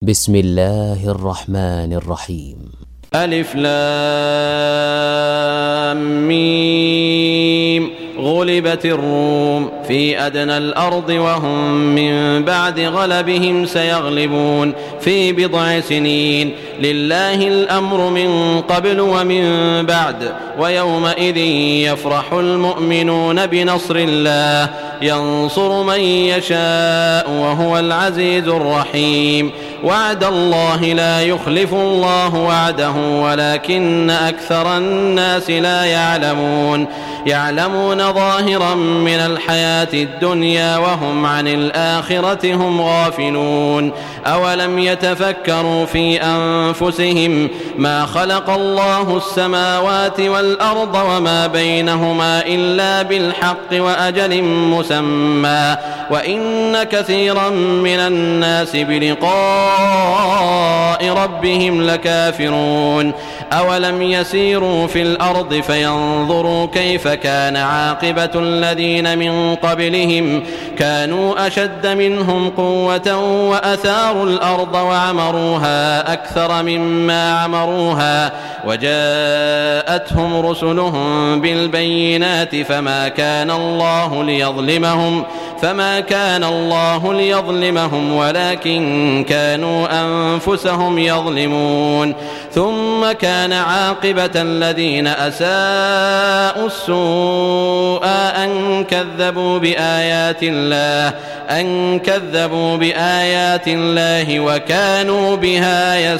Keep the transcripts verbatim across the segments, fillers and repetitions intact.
بسم الله الرحمن الرحيم. ألف لام ميم. غلبت الروم في أدنى الأرض وهم من بعد غلبهم سيغلبون في بضع سنين. لله الأمر من قبل ومن بعد ويومئذ يفرح المؤمنون بنصر الله ينصر من يشاء وهو العزيز الرحيم. وعد الله لا يخلف الله وعده ولكن أكثر الناس لا يعلمون. يعلمون ظاهرا من الحياة الدنيا وهم عن الآخرة هم غافلون. أولم يتفكروا في أنفسهم ما خلق الله السماوات والأرض وما بينهما إلا بالحق وأجل مسمى وإن كثيرا من الناس بلقاء ربهم لكافرون. أولم يسيروا في الأرض فينظروا كيف كان عاقبة الذين من قبلهم كانوا أشد منهم قوة وأثاروا الأرض وعمروها أكثر مما عمروها وجاءتهم رسلهم بالبينات فما كان الله ليظلمهم فما كان الله ليظلمهم ولكن كانوا أنفسهم يظلمون. ثم كان عاقبة الذين أساءوا السوء أن كذبوا بآيات الله أن كذبوا بآيات الله وكانوا بها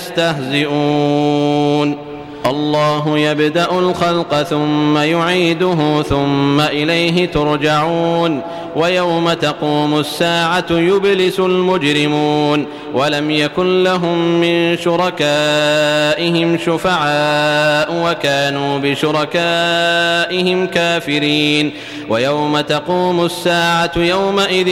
يستهزئون. الله يبدأ الخلق ثم يعيده ثم إليه ترجعون. ويوم تقوم الساعة يبلس المجرمون ولم يكن لهم من شركائهم شفعاء وكانوا بشركائهم كافرين. ويوم تقوم الساعة يومئذ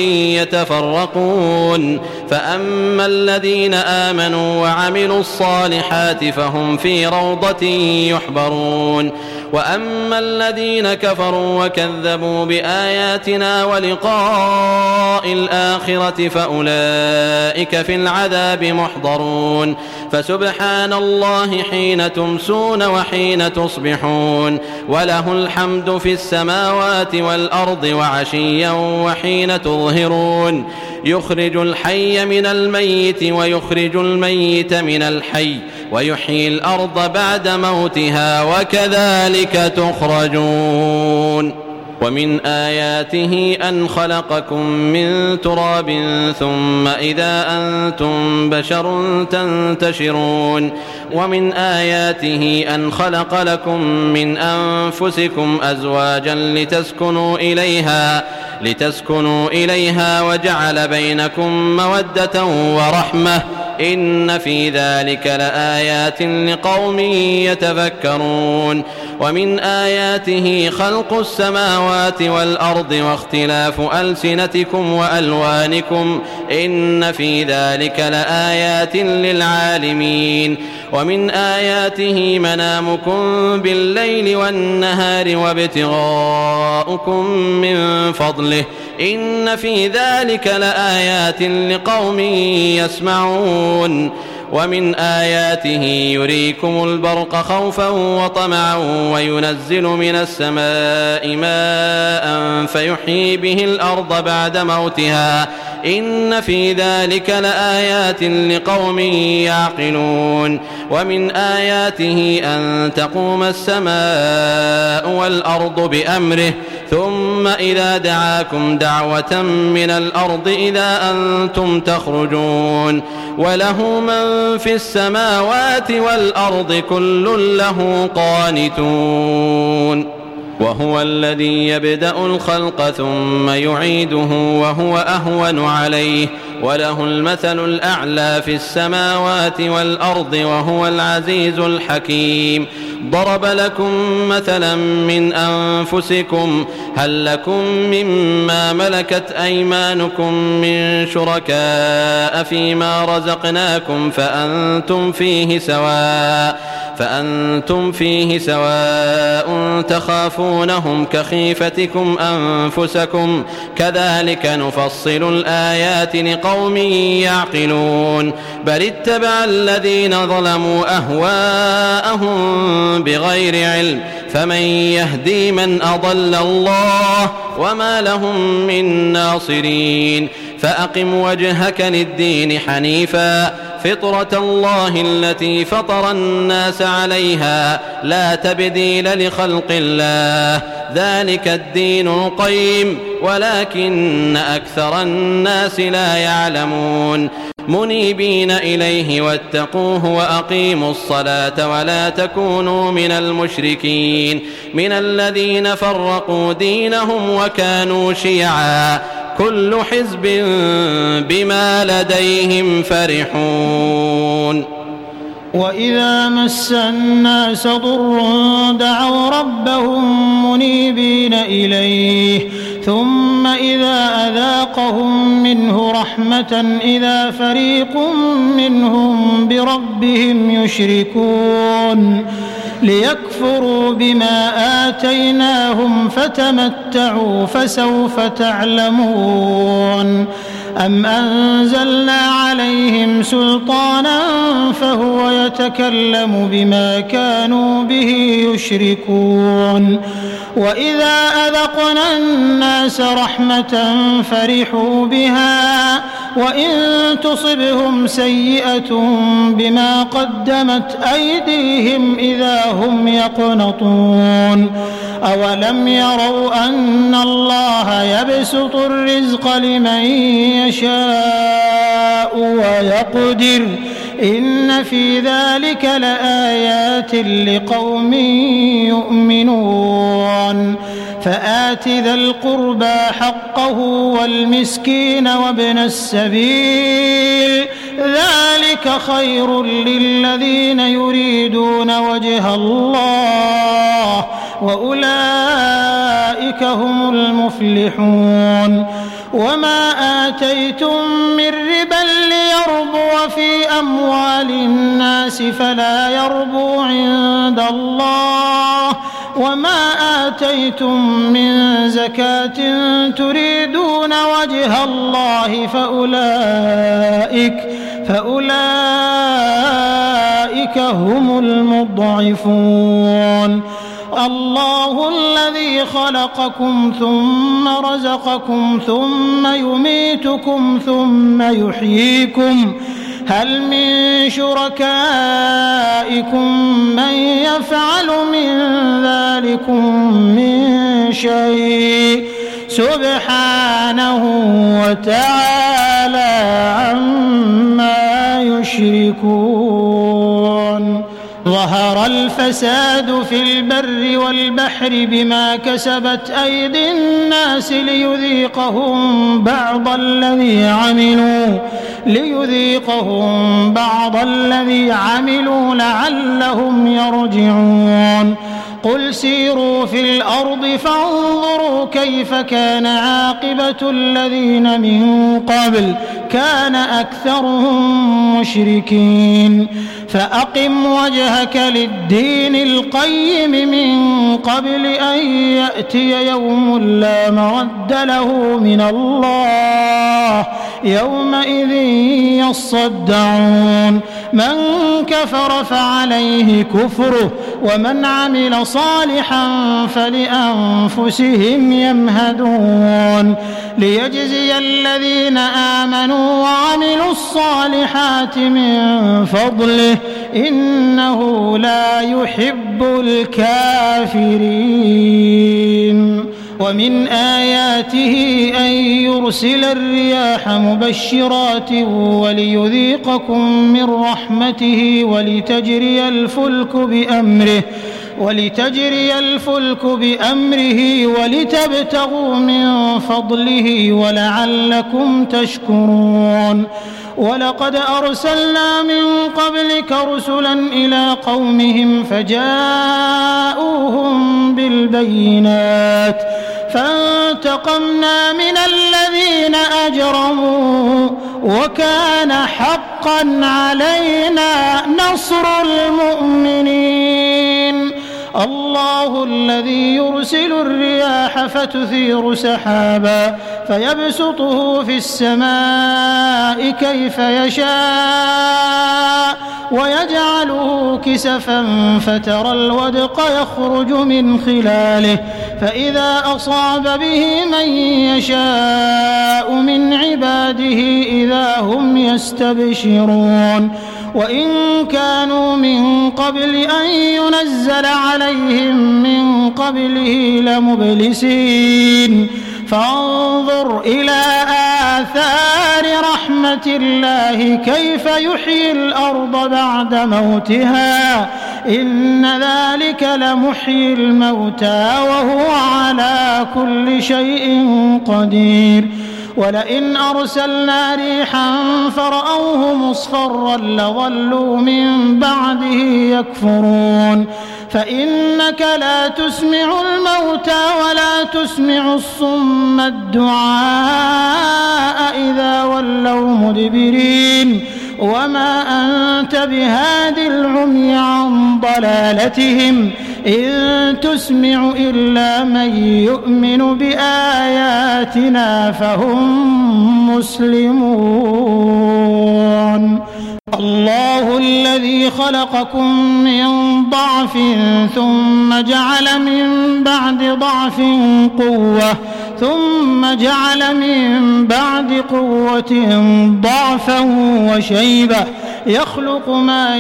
يتفرقون فأما الذين آمنوا وعملوا الصالحات فهم في روضة يحبرون وأما الذين كفروا وكذبوا بآياتنا ولقاء الآخرة فأولئك في العذاب محضرون. فسبحان الله حين تمسون وحين تصبحون وله الحمد في السماوات والأرض وعشيا وحين تظهرون. يخرج الحي من الميت ويخرج الميت من الحي ويحيي الأرض بعد موتها وكذلك تخرجون. ومن آياته أن خلقكم من تراب ثم إذا أنتم بشر تنتشرون. ومن آياته أن خلق لكم من أنفسكم أزواجا لتسكنوا إليها لتسكنوا إليها وجعل بينكم مودة ورحمة إن في ذلك لآيات لقوم يتفكرون. ومن آياته خلق السماوات والأرض واختلاف ألسنتكم وألوانكم إن في ذلك لآيات للعالمين. ومن آياته منامكم بالليل والنهار وابتغاؤكم من فضله إن في ذلك لآيات لقوم يسمعون. ومن آياته يريكم البرق خوفا وطمعا وينزل من السماء ماء فيحيي به الأرض بعد موتها إن في ذلك لآيات لقوم يعقلون. ومن آياته أن تقوم السماء والأرض بأمره ثم إذا دعاكم دعوة من الأرض إذا أنتم تخرجون. وله من في السماوات والأرض كل له قانتون. وهو الذي يبدأ الخلق ثم يعيده وهو أهون عليه وله المثل الأعلى في السماوات والأرض وهو العزيز الحكيم. ضرب لكم مثلا من أنفسكم هل لكم مما ملكت أيمانكم من شركاء فيما رزقناكم فأنتم فيه سواء فأنتم فيه سواء تخافونهم كخيفتكم أنفسكم كذلك نفصل الآيات لقوم يعقلون بل اتبع الذين ظلموا أهواءهم بغير علم فمن يهدي من أضل الله وما لهم من ناصرين فأقم وجهك للدين حنيفا فطرة الله التي فطر الناس عليها لا تبديل لخلق الله ذلك الدين القيم ولكن أكثر الناس لا يعلمون منيبين إليه واتقوه وأقيموا الصلاة ولا تكونوا من المشركين من الذين فرقوا دينهم وكانوا شيعا كل حزب بما لديهم فرحون وإذا مس الناس ضر دعوا ربهم منيبين إليه ثم إذا أذاقهم منه رحمة إذا فريق منهم بربهم يشركون ليكفروا بما آتيناهم فتمتعوا فسوف تعلمون أم أنزلنا عليهم سلطانا فهو يتكلم بما كانوا به يشركون وإذا أذقنا الناس رحمة فرحوا بها وإن تصبهم سيئة بما قدمت أيديهم إذا هم يقنطون أولم يروا أن الله يبسط الرزق لمن يشاء ويقدر إن في ذلك لآيات لقوم يؤمنون فآت ذا القربى حقه والمسكين وابن السبيل ذلك خير للذين يريدون وجه الله وأولئك هم المفلحون وما آتيتم من ربا ليربو في أموال الناس فلا يربو عند الله وما آتيتم من زكاة تريدون وجه الله فأولئك فأولئك هم المضعفون الله الذي خلقكم ثم رزقكم ثم يميتكم ثم يحييكم هل من شركائكم من يفعل من ذلكم من شيء سبحانه وتعالى عما يشركون ظهر الفساد في البر والبحر بما كسبت أيدي الناس ليذيقهم بعض الذي عملوا ليذيقهم بعض الذي عملوا لعلهم يرجعون قل سيروا في الأرض فانظروا كيف كان عاقبة الذين من قبل كان أكثرهم مشركين فأقم وجهك للدين القيم من قبل أن يأتي يوم لا مرد له من الله يومئذ يصدعون من كفر فعليه كفره ومن عمل صالحا فلأنفسهم يمهدون ليجزي الذين آمنوا وعملوا الصالحات من فضله إنه لا يحب الكافرين ومن آياته أن يرسل الرياح مبشرات وليذيقكم من رحمته ولتجري الفلك بأمره ولتجري الفلك بأمره ولتبتغوا من فضله ولعلكم تشكرون ولقد أرسلنا من قبلك رسلا إلى قومهم فجاءوهم بالبينات فانتقمنا من الذين أجرموا وكان حقا علينا نصر المؤمنين. الله الذي يرسل الرياح فتثير سحابا فيبسطه في السماء كيف يشاء ويجعله كسفا فترى الودق يخرج من خلاله فإذا أصاب به من يشاء من عباده إذا هم يستبشرون. وإن كانوا من قبل أن ينزل عليهم من قبله لمبلسين فانظر إلى آثار رحمة الله كيف يحيي الأرض بعد موتها إن ذلك لمحيي الموتى وهو على كل شيء قدير. ولئن أرسلنا ريحا فرأوه مصفرا لظلوا من بعده يكفرون. فإنك لا تسمع الموتى ولا تسمع الصم الدعاء إذا ولوا مدبرين وما أنت بهاد العمي عن ضلالتهم إن تسمع إلا من يؤمن بآياتنا فهم مسلمون. الله الذي خلقكم من ضعف ثم جعل من بعد ضعف قوة ثم جعل من بعد قوة ضعفا وشيبة يخلق ما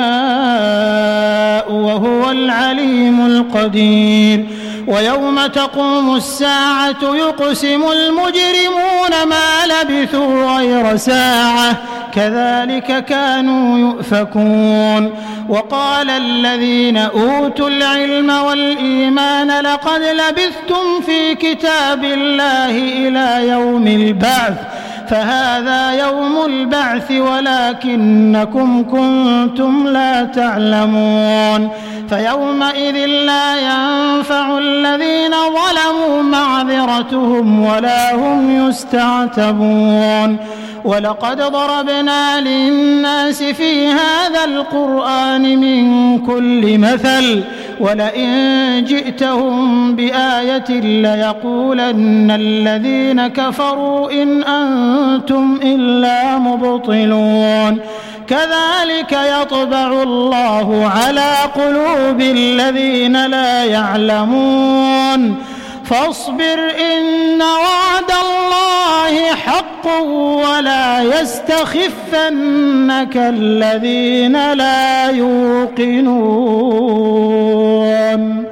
يشاء وهو العليم القدير. ويوم تقوم الساعة يقسم المجرمون ما لبثوا غير ساعة كذلك كانوا يؤفكون. وقال الذين أوتوا العلم والإيمان لقد لبثتم في كتاب الله إلى يوم البعث فهذا يوم البعث ولكنكم كنتم لا تعلمون. فيومئذ لا ينفع الذين ظلموا معذرتهم ولا هم يستعتبون. ولقد ضربنا للناس في هذا القرآن من كل مثل ولئن جئتهم بآية ليقولن الذين كفروا إن أنتم إلا مبطلون. كذلك يطبع الله على قلوب الذين لا يعلمون. فاصبر إن وعد الله حق ولا يستخفنك الذين لا يوقنون.